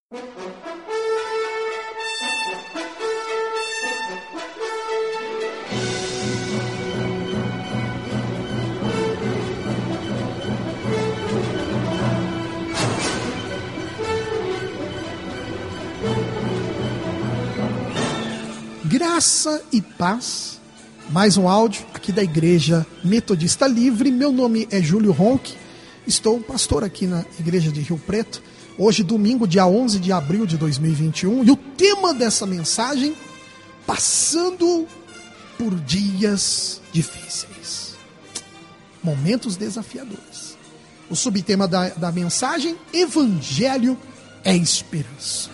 Graça e paz, mais um áudio aqui da Igreja Metodista Livre. Meu nome é Júlio Ronck, estou pastor aqui na Igreja de Rio Preto. Hoje, domingo, dia 11 de abril de 2021, e o tema dessa mensagem, passando por dias difíceis, momentos desafiadores. O subtema da mensagem, Evangelho é esperança.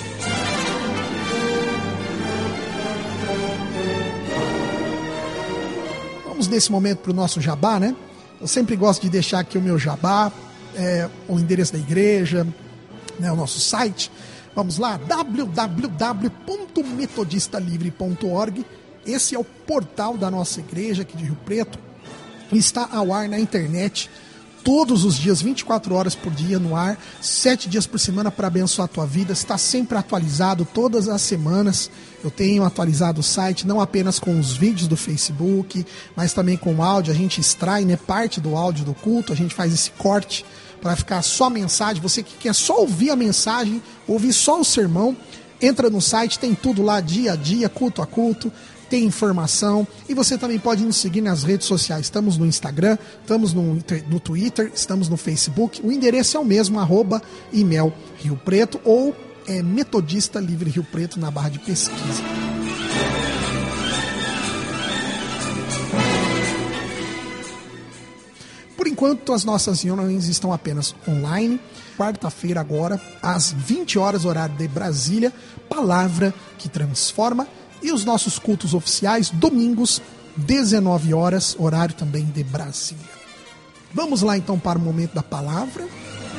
Vamos nesse momento para o nosso jabá, né? Eu sempre gosto de deixar aqui o meu jabá, o endereço da igreja, né, o nosso site. Vamos lá, www.metodistalivre.org. Esse é o portal da nossa igreja aqui de Rio Preto. Está ao ar na internet todos os dias, 24 horas por dia no ar, 7 dias por semana para abençoar a tua vida. Está sempre atualizado todas as semanas. Eu tenho atualizado o site, não apenas com os vídeos do Facebook, mas também com o áudio. A gente extrai, né, parte do áudio do culto, a gente faz esse corte para ficar só a mensagem. Você que quer só ouvir a mensagem, ouvir só o sermão, entra no site, tem tudo lá, dia a dia, culto a culto, tem informação. E você também pode nos seguir nas redes sociais. Estamos no Instagram, estamos no Twitter, estamos no Facebook. O endereço é o mesmo, @email Rio Preto, ou Metodista Livre Rio Preto na barra de pesquisa. Por enquanto, as nossas reuniões estão apenas online. Quarta-feira agora, às 20 horas, horário de Brasília, Palavra que Transforma. E os nossos cultos oficiais, domingos, 19 horas, horário também de Brasília. Vamos lá então para o momento da palavra.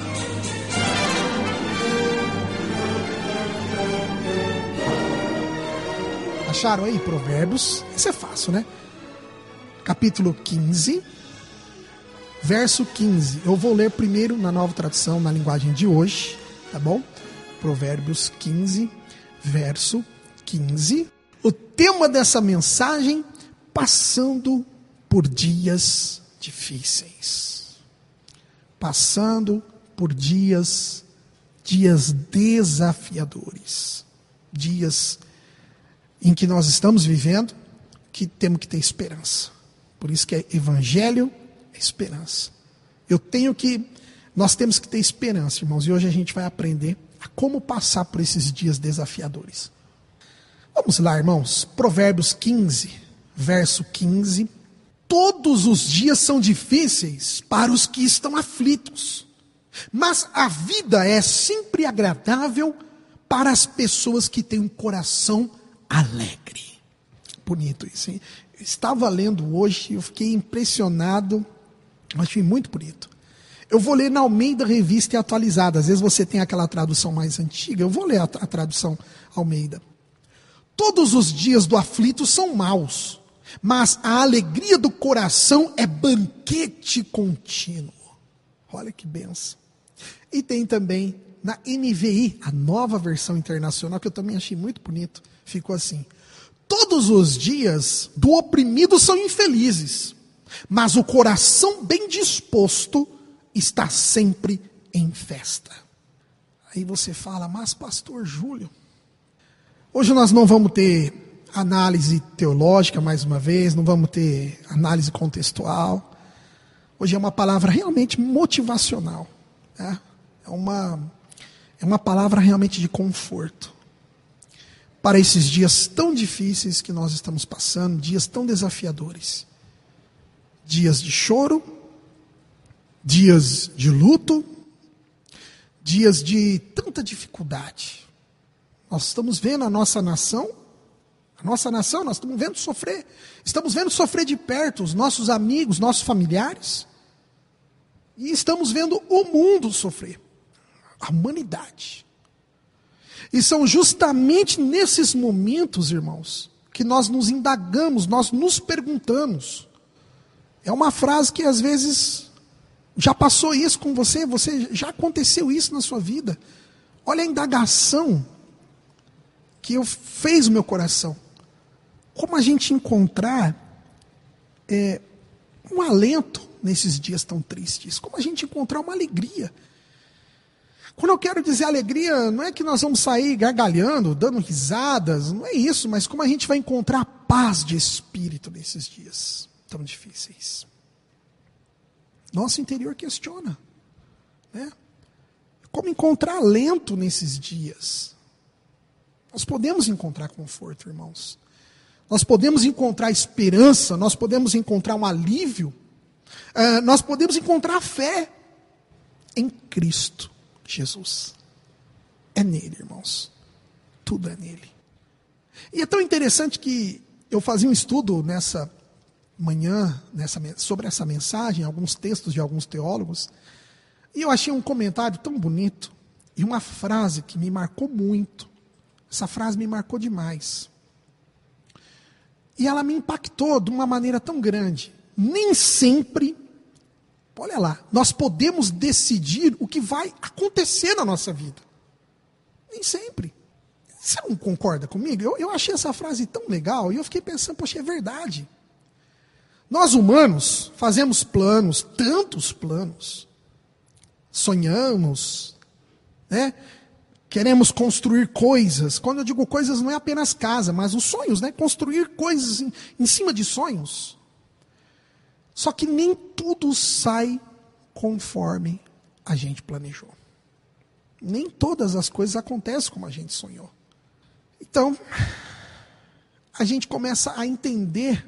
Acharam aí Provérbios? Isso é fácil, né? Capítulo 15, verso 15. Eu vou ler primeiro na Nova Tradução, na linguagem de hoje, tá bom? Provérbios 15, verso 15. O tema dessa mensagem, passando por dias difíceis. Passando por dias desafiadores. Dias em que nós estamos vivendo, que temos que ter esperança. Por isso que é Evangelho, é esperança. Nós temos que ter esperança, irmãos. E hoje a gente vai aprender a como passar por esses dias desafiadores. Vamos lá, irmãos. Provérbios 15, verso 15. Todos os dias são difíceis para os que estão aflitos, mas a vida é sempre agradável para as pessoas que têm um coração alegre. Bonito isso, hein? Eu estava lendo hoje, eu fiquei impressionado, achei muito bonito. Eu vou ler na Almeida Revista e Atualizada. Às vezes você tem aquela tradução mais antiga, eu vou ler a tradução Almeida. Todos os dias do aflito são maus, mas a alegria do coração é banquete contínuo. Olha que benção. E tem também na NVI, a Nova Versão Internacional, que eu também achei muito bonito. Ficou assim: todos os dias do oprimido são infelizes, mas o coração bem disposto está sempre em festa. Aí você fala, mas pastor Júlio, hoje nós não vamos ter análise teológica mais uma vez, não vamos ter análise contextual. Hoje é uma palavra realmente motivacional, né? É uma palavra realmente de conforto. Para esses dias tão difíceis que nós estamos passando, dias tão desafiadores. Dias de choro, dias de luto, dias de tanta dificuldade. Nós estamos vendo a nossa nação, nós estamos vendo sofrer. Estamos vendo sofrer de perto os nossos amigos, nossos familiares. E estamos vendo o mundo sofrer, a humanidade. E são justamente nesses momentos, irmãos, que nós nos indagamos, nós nos perguntamos. É uma frase que às vezes já passou isso com você já aconteceu isso na sua vida. Olha a indagação que fez o meu coração. Como a gente encontrar um alento nesses dias tão tristes? Como a gente encontrar uma alegria? Quando eu quero dizer alegria, não é que nós vamos sair gargalhando, dando risadas, não é isso, mas como a gente vai encontrar paz de espírito nesses dias tão difíceis? Nosso interior questiona, né? Como encontrar alento nesses dias? Nós podemos encontrar conforto, irmãos. Nós podemos encontrar esperança, nós podemos encontrar um alívio, nós podemos encontrar fé em Cristo Jesus. É nele, irmãos. Tudo é nele. E é tão interessante que eu fazia um estudo nessa manhã, sobre essa mensagem, alguns textos de alguns teólogos, e eu achei um comentário tão bonito, e uma frase que me marcou muito. Essa frase me marcou demais. E ela me impactou de uma maneira tão grande. Nem sempre, olha lá, nós podemos decidir o que vai acontecer na nossa vida. Nem sempre. Você não concorda comigo? Eu achei essa frase tão legal e eu fiquei pensando, poxa, é verdade. Nós humanos fazemos planos, tantos planos. Sonhamos, né? Queremos construir coisas. Quando eu digo coisas, não é apenas casa, mas os sonhos, né? Construir coisas em cima de sonhos. Só que nem tudo sai conforme a gente planejou. Nem todas as coisas acontecem como a gente sonhou. Então, a gente começa a entender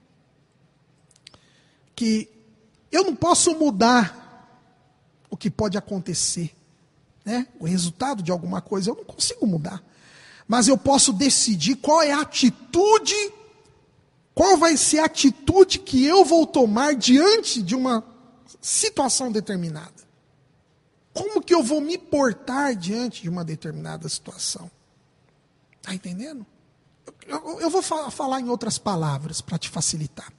que eu não posso mudar o que pode acontecer, né? O resultado de alguma coisa eu não consigo mudar. Mas eu posso decidir qual é a atitude, qual vai ser a atitude que eu vou tomar diante de uma situação determinada. Como que eu vou me portar diante de uma determinada situação? Está entendendo? Eu vou falar em outras palavras para te facilitar.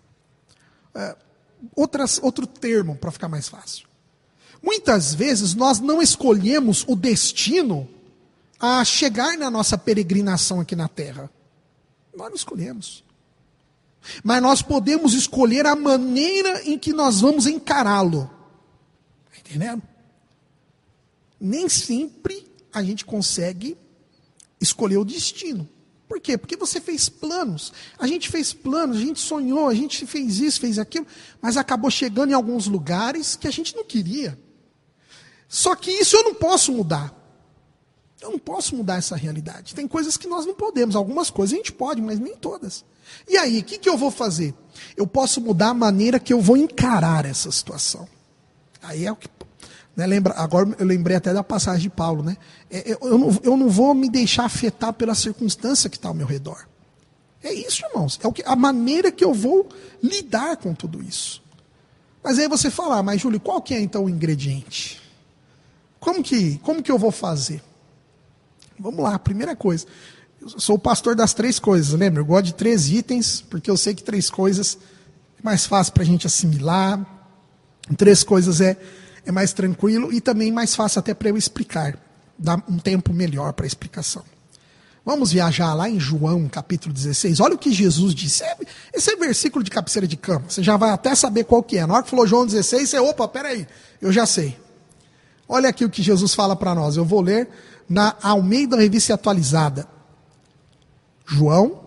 Outro termo para ficar mais fácil. Muitas vezes nós não escolhemos o destino a chegar na nossa peregrinação aqui na Terra. Nós não escolhemos. Mas nós podemos escolher a maneira em que nós vamos encará-lo. Está entendendo? Nem sempre a gente consegue escolher o destino. Por quê? Porque você fez planos. A gente fez planos, a gente sonhou, a gente fez isso, fez aquilo, mas acabou chegando em alguns lugares que a gente não queria. Só que isso eu não posso mudar. Eu não posso mudar essa realidade. Tem coisas que nós não podemos. Algumas coisas a gente pode, mas nem todas. E aí, o que eu vou fazer? Eu posso mudar a maneira que eu vou encarar essa situação. Aí é o que... Né, agora eu lembrei até da passagem de Paulo. Né? Eu não vou me deixar afetar pela circunstância que está ao meu redor. É isso, irmãos. A maneira que eu vou lidar com tudo isso. Mas aí você fala, mas Júlio, qual que é então o ingrediente? Como que eu vou fazer? Vamos lá, primeira coisa. Eu sou o pastor das 3 coisas, lembra? Eu gosto de 3 itens, porque eu sei que 3 coisas é mais fácil para a gente assimilar. 3 coisas é mais tranquilo e também mais fácil até para eu explicar. Dá um tempo melhor para a explicação. Vamos viajar lá em João, capítulo 16. Olha o que Jesus disse. Esse é versículo de cabeceira de cama. Você já vai até saber qual que é. Na hora que falou João 16, você, opa, peraí, eu já sei. Olha aqui o que Jesus fala para nós. Eu vou ler na Almeida Revista Atualizada. João,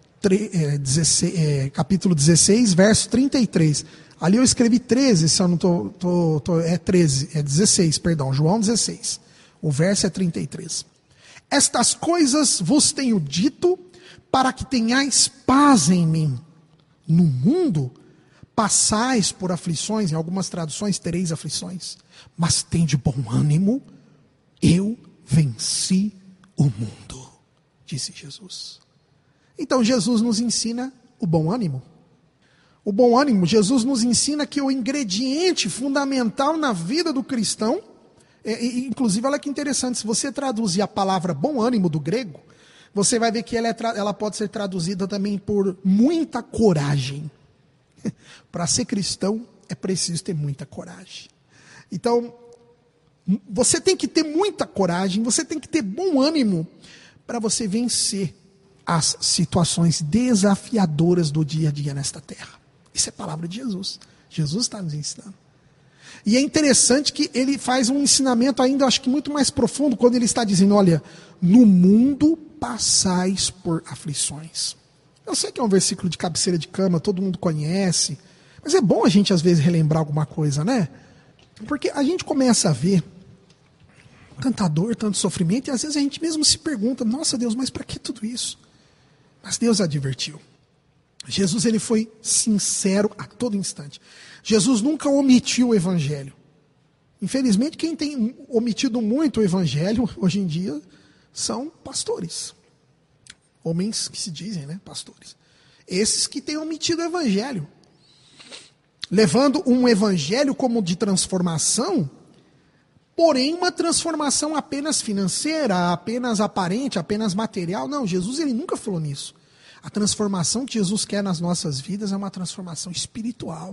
capítulo 16, verso 33. Ali eu escrevi 13, se eu não estou... É 13, é 16, perdão. João 16. O verso é 33. Estas coisas vos tenho dito para que tenhais paz em mim. No mundo passais por aflições, em algumas traduções tereis aflições, mas tende bom ânimo, eu venci o mundo, disse Jesus. Então Jesus nos ensina o bom ânimo. O bom ânimo, Jesus nos ensina que o ingrediente fundamental na vida do cristão, inclusive olha que interessante, se você traduzir a palavra bom ânimo do grego, você vai ver que ela pode ser traduzida também por muita coragem. Para ser cristão é preciso ter muita coragem. Então, Você tem que ter muita coragem, você tem que ter bom ânimo para você vencer as situações desafiadoras do dia a dia nesta terra. Isso é palavra de Jesus. Jesus está nos ensinando. E é interessante que ele faz um ensinamento ainda, acho que muito mais profundo, quando ele está dizendo, olha, no mundo passais por aflições. Eu sei que é um versículo de cabeceira de cama, todo mundo conhece, mas é bom a gente às vezes relembrar alguma coisa, né? Porque a gente começa a ver tanta dor, tanto sofrimento, e às vezes a gente mesmo se pergunta, nossa Deus, mas para que tudo isso? Mas Deus advertiu. Jesus ele foi sincero a todo instante. Jesus nunca omitiu o evangelho. Infelizmente, quem tem omitido muito o evangelho hoje em dia são pastores. Homens que se dizem, né, pastores. Esses que têm omitido o evangelho. Levando um evangelho como de transformação, porém uma transformação apenas financeira, apenas aparente, apenas material. Não, Jesus ele nunca falou nisso. A transformação que Jesus quer nas nossas vidas é uma transformação espiritual.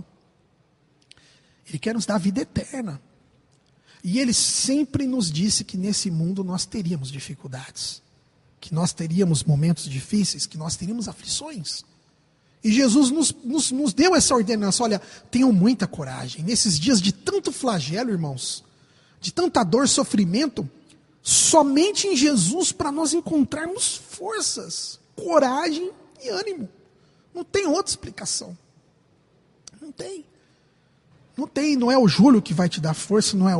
Ele quer nos dar vida eterna. E ele sempre nos disse que nesse mundo nós teríamos dificuldades, que nós teríamos momentos difíceis, que nós teríamos aflições. E Jesus nos deu essa ordenança, olha, tenham muita coragem. Nesses dias de tanto flagelo, irmãos, de tanta dor, sofrimento, somente em Jesus para nós encontrarmos forças, coragem e ânimo. Não tem outra explicação. Não tem. Não tem, não é o Júlio que vai te dar força, não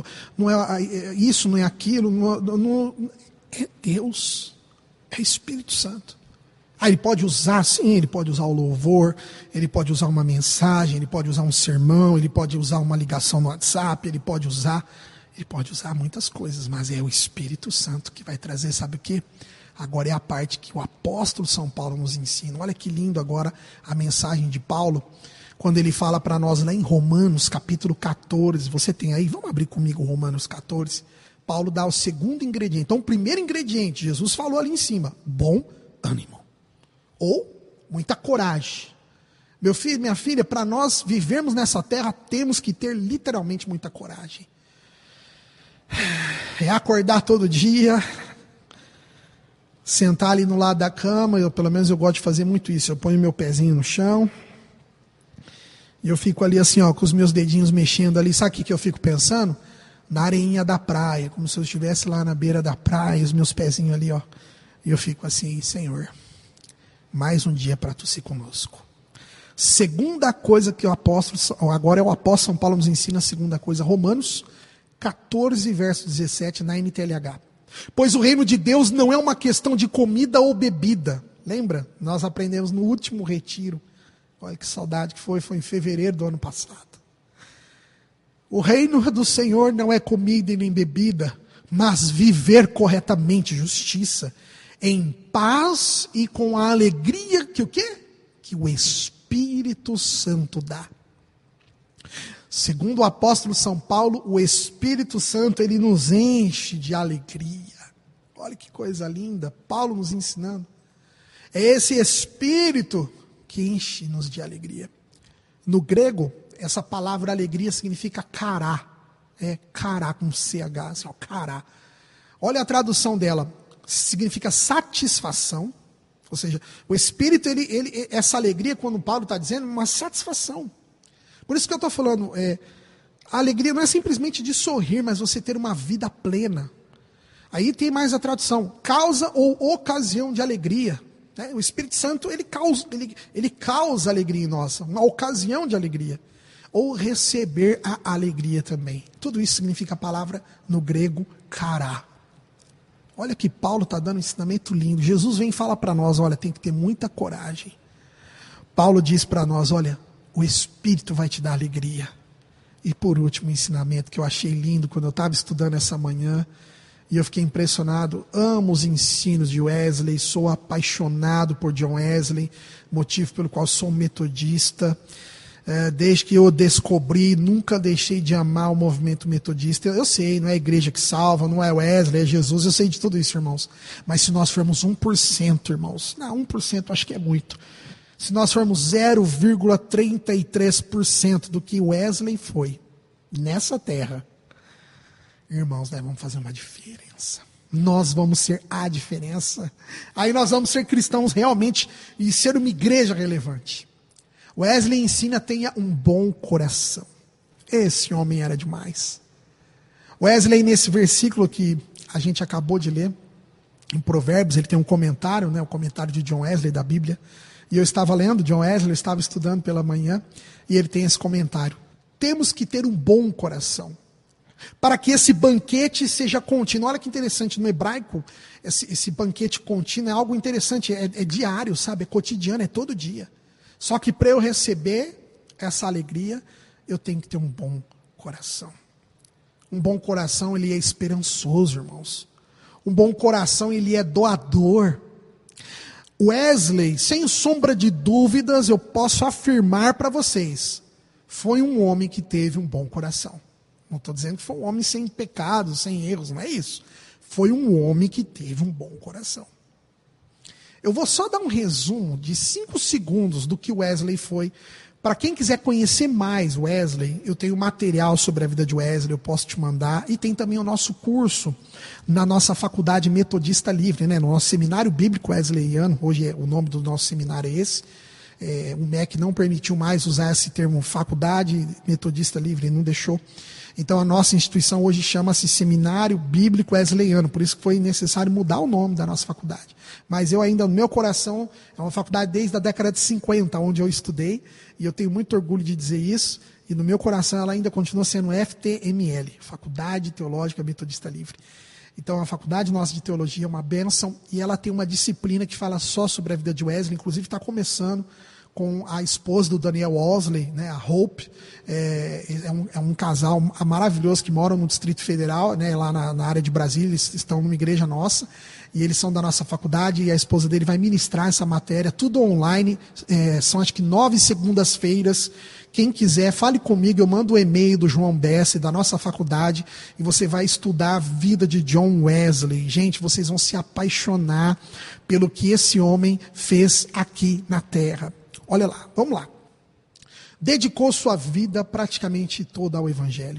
é isso, não é aquilo, é Deus, é Espírito Santo. Ah, ele pode usar, sim, ele pode usar o louvor, ele pode usar uma mensagem, ele pode usar um sermão, ele pode usar uma ligação no WhatsApp, ele pode usar muitas coisas, mas é o Espírito Santo que vai trazer, sabe o quê? Agora é a parte que o apóstolo São Paulo nos ensina. Olha que lindo agora a mensagem de Paulo, quando ele fala para nós lá em Romanos, capítulo 14, você tem aí, vamos abrir comigo Romanos 14, Paulo dá o segundo ingrediente. Então o primeiro ingrediente, Jesus falou ali em cima, bom ânimo, ou muita coragem. Meu filho, minha filha, para nós vivermos nessa terra, temos que ter literalmente muita coragem. É acordar todo dia, sentar ali no lado da cama, pelo menos eu gosto de fazer muito isso, eu ponho meu pezinho no chão, e eu fico ali assim, ó, com os meus dedinhos mexendo ali. Sabe o que eu fico pensando? Na areinha da praia, como se eu estivesse lá na beira da praia, os meus pezinhos ali, ó. E eu fico assim, Senhor, mais um dia para tu ser conosco. Segunda coisa que o apóstolo, agora é o apóstolo São Paulo nos ensina, a segunda coisa, Romanos 14, verso 17, na NTLH. Pois o reino de Deus não é uma questão de comida ou bebida. Lembra? Nós aprendemos no último retiro. Olha que saudade que foi em fevereiro do ano passado. O reino do Senhor não é comida e nem bebida, mas viver corretamente, justiça, em paz e com a alegria que o quê? Que o Espírito Santo dá. Segundo o apóstolo São Paulo, o Espírito Santo, ele nos enche de alegria. Olha que coisa linda, Paulo nos ensinando. É esse Espírito que enche-nos de alegria. No grego, essa palavra alegria significa cará. É cará com CH, assim, ó, cará. Olha a tradução dela. Significa satisfação. Ou seja, o Espírito, essa alegria, quando Paulo está dizendo, é uma satisfação. Por isso que eu estou falando, a alegria não é simplesmente de sorrir, mas você ter uma vida plena. Aí tem mais a tradução, causa ou ocasião de alegria. O Espírito Santo, ele causa alegria em nós, uma ocasião de alegria. Ou receber a alegria também. Tudo isso significa a palavra no grego, cará. Olha que Paulo está dando um ensinamento lindo. Jesus vem e fala para nós, olha, tem que ter muita coragem. Paulo diz para nós, olha, o Espírito vai te dar alegria. E por último, o ensinamento que eu achei lindo quando eu estava estudando essa manhã, e eu fiquei impressionado, amo os ensinos de Wesley, sou apaixonado por John Wesley, motivo pelo qual sou um metodista. Desde que eu descobri, nunca deixei de amar o movimento metodista. Eu sei, não é a igreja que salva, não é Wesley, é Jesus, eu sei de tudo isso, irmãos. Mas se nós formos 1%, irmãos, não, 1% acho que é muito. Se nós formos 0,33% do que Wesley foi nessa terra, Irmãos, nós vamos fazer uma diferença. Nós vamos ser a diferença. Aí nós vamos ser cristãos realmente e ser uma igreja relevante. Wesley ensina: tenha um bom coração. Esse homem era demais. Wesley, nesse versículo que a gente acabou de ler, em Provérbios, ele tem um comentário, o comentário de John Wesley da Bíblia. E eu estava lendo John Wesley, eu estava estudando pela manhã, e ele tem esse comentário: temos que ter um bom coração, para que esse banquete seja contínuo. Olha que interessante, no hebraico, esse banquete contínuo é algo interessante, é diário, sabe? É cotidiano, é todo dia. Só que para eu receber essa alegria, eu tenho que ter um bom coração. Um bom coração, ele é esperançoso, irmãos. Um bom coração, ele é doador. Wesley, sem sombra de dúvidas, eu posso afirmar para vocês, foi um homem que teve um bom coração. Não estou dizendo que foi um homem sem pecados, sem erros, não é isso. Foi um homem que teve um bom coração. Eu vou só dar um resumo de 5 segundos do que Wesley foi. Para quem quiser conhecer mais Wesley, eu tenho material sobre a vida de Wesley, eu posso te mandar. E tem também o nosso curso na nossa faculdade Metodista Livre, no nosso seminário bíblico wesleyano. Hoje o nome do nosso seminário é esse. O MEC não permitiu mais usar esse termo faculdade Metodista Livre, não deixou. Então a nossa instituição hoje chama-se Seminário Bíblico Wesleyano, por isso que foi necessário mudar o nome da nossa faculdade. Mas eu ainda, no meu coração, é uma faculdade desde a década de 50, onde eu estudei, e eu tenho muito orgulho de dizer isso, e no meu coração ela ainda continua sendo FTML, Faculdade Teológica Metodista Livre. Então a faculdade nossa de teologia é uma bênção, e ela tem uma disciplina que fala só sobre a vida de Wesley, inclusive está começando com a esposa do Daniel Wesley, a Hope. É um casal maravilhoso que mora no Distrito Federal, lá na área de Brasília. Eles estão numa igreja nossa, e eles são da nossa faculdade, e a esposa dele vai ministrar essa matéria, tudo online. São acho que 9 segundas-feiras. Quem quiser, fale comigo, eu mando o e-mail do João Bess, da nossa faculdade, e você vai estudar a vida de John Wesley. Gente, vocês vão se apaixonar pelo que esse homem fez aqui na terra. Olha lá, vamos lá. Dedicou sua vida praticamente toda ao Evangelho.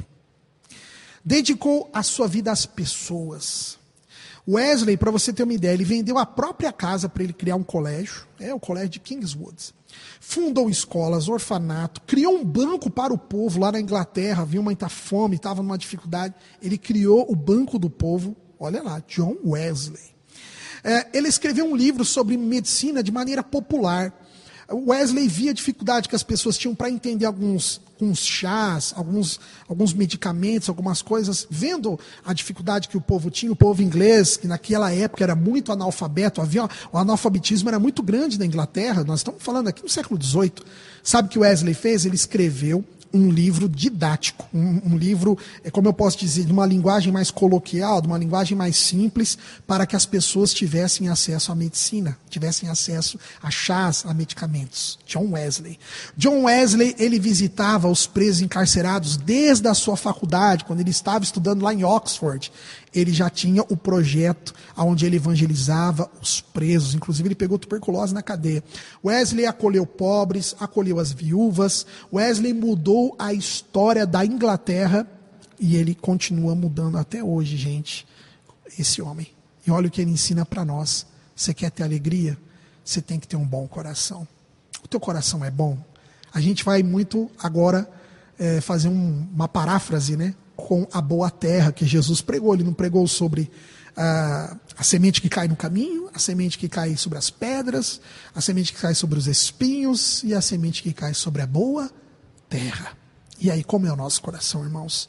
Dedicou a sua vida às pessoas. Wesley, para você ter uma ideia, ele vendeu a própria casa para ele criar um colégio, o colégio de Kingswood. Fundou escolas, orfanato, criou um banco para o povo lá na Inglaterra, viu muita fome, estava numa dificuldade. Ele criou o Banco do Povo, olha lá, John Wesley. Ele escreveu um livro sobre medicina de maneira popular. Wesley via a dificuldade que as pessoas tinham para entender alguns chás, alguns medicamentos, algumas coisas, vendo a dificuldade que o povo tinha, o povo inglês, que naquela época era muito analfabeto, o analfabetismo era muito grande na Inglaterra, nós estamos falando aqui no século XVIII. Sabe o que Wesley fez? Ele escreveu um livro didático, um livro, como eu posso dizer, de uma linguagem mais coloquial, de uma linguagem mais simples, para que as pessoas tivessem acesso à medicina, tivessem acesso a chás, a medicamentos. John Wesley. John Wesley, ele visitava os presos encarcerados desde a sua faculdade, quando ele estava estudando lá em Oxford. Ele já tinha o projeto onde ele evangelizava os presos. Inclusive, ele pegou tuberculose na cadeia. Wesley acolheu pobres, acolheu as viúvas. Wesley mudou a história da Inglaterra e ele continua mudando até hoje, gente, esse homem. E olha o que ele ensina para nós. Você quer ter alegria? Você tem que ter um bom coração. O teu coração é bom? A gente vai muito agora fazer uma paráfrase, com a boa terra que Jesus pregou. Ele não pregou sobre a semente que cai no caminho, a semente que cai sobre as pedras, a semente que cai sobre os espinhos e a semente que cai sobre a boa terra. E aí, como é o nosso coração, irmãos?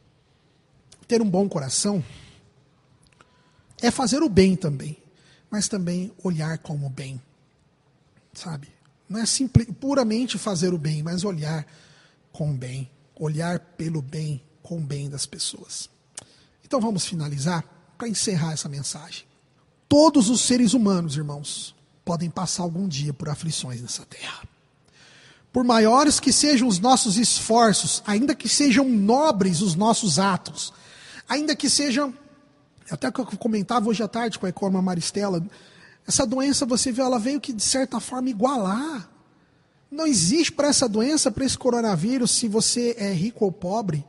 Ter um bom coração é fazer o bem também, mas também olhar como bem, sabe? Não é puramente fazer o bem, mas olhar com o bem, olhar pelo bem, com o bem das pessoas. Então vamos finalizar para encerrar essa mensagem. Todos os seres humanos, irmãos, podem passar algum dia por aflições nessa terra. Por maiores que sejam os nossos esforços, ainda que sejam nobres os nossos atos, ainda que sejam, até que eu comentava hoje à tarde com a Ecorma Maristela, essa doença, você viu, ela veio que de certa forma igualar. Não existe para essa doença, para esse coronavírus, se você é rico ou pobre,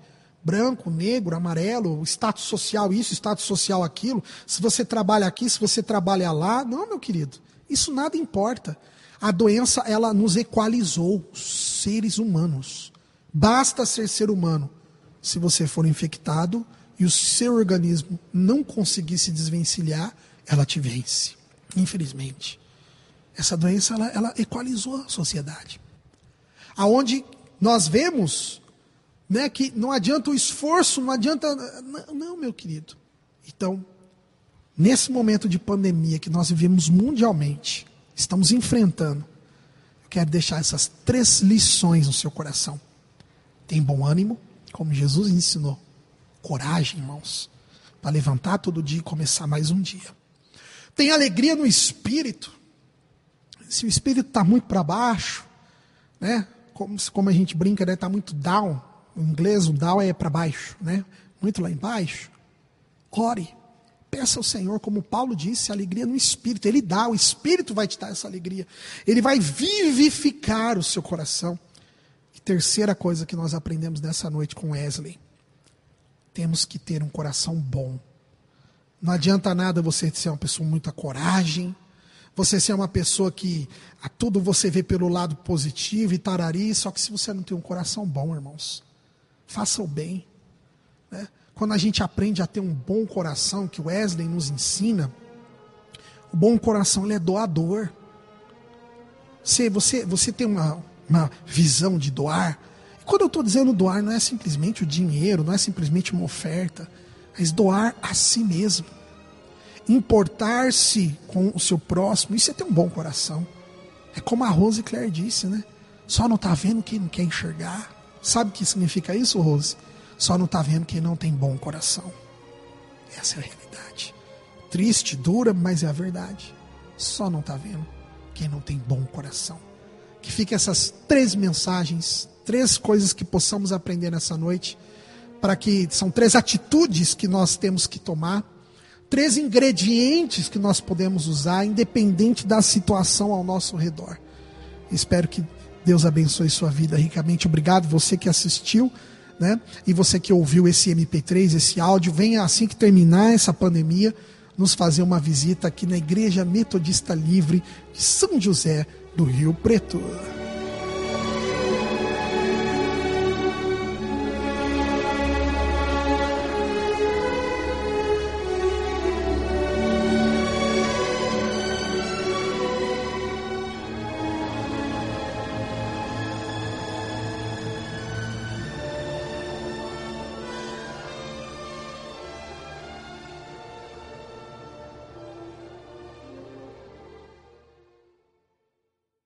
branco, negro, amarelo, status social isso, status social aquilo, se você trabalha aqui, se você trabalha lá. Não, meu querido, isso nada importa. A doença, ela nos equalizou, seres humanos. Basta ser humano. Se você for infectado e o seu organismo não conseguir se desvencilhar, ela te vence, infelizmente. Essa doença, ela equalizou a sociedade. Aonde nós vemos, né, que não adianta o esforço, não adianta... Não, meu querido. Então, nesse momento de pandemia que nós vivemos mundialmente, estamos enfrentando, eu quero deixar essas 3 lições no seu coração. Tem bom ânimo, como Jesus ensinou. Coragem, irmãos, para levantar todo dia e começar mais um dia. Tem alegria no espírito. Se o espírito está muito para baixo, né? Como a gente brinca, né? Está muito down. Em inglês, o down é para baixo, né? Muito lá embaixo. Ore. Peça ao Senhor, como Paulo disse, alegria no espírito. Ele dá, o espírito vai te dar essa alegria. Ele vai vivificar o seu coração. E terceira coisa que nós aprendemos nessa noite com Wesley. Temos que ter um coração bom. Não adianta nada você ser uma pessoa com muita coragem, você ser uma pessoa que a tudo você vê pelo lado positivo e tarari, só que se você não tem um coração bom, irmãos, faça o bem. Né? Quando a gente aprende a ter um bom coração, que o Wesley nos ensina, o bom coração ele é doador. Você tem uma visão de doar. E quando eu estou dizendo doar, não é simplesmente o dinheiro, não é simplesmente uma oferta, mas doar a si mesmo. Importar-se com o seu próximo, isso é ter um bom coração. É como a Rose Claire disse, né? Só não está vendo quem não quer enxergar. Sabe o que significa isso, Rose? Só não está vendo quem não tem bom coração. Essa é a realidade. Triste, dura, mas é a verdade. Só não está vendo quem não tem bom coração. Que fiquem essas 3 mensagens, 3 coisas que possamos aprender nessa noite, para que são 3 atitudes que nós temos que tomar, 3 ingredientes que nós podemos usar, independente da situação ao nosso redor. Espero que Deus abençoe sua vida ricamente. Obrigado você que assistiu, né? E você que ouviu esse MP3, esse áudio. Venha assim que terminar essa pandemia, nos fazer uma visita aqui na Igreja Metodista Livre de São José do Rio Preto.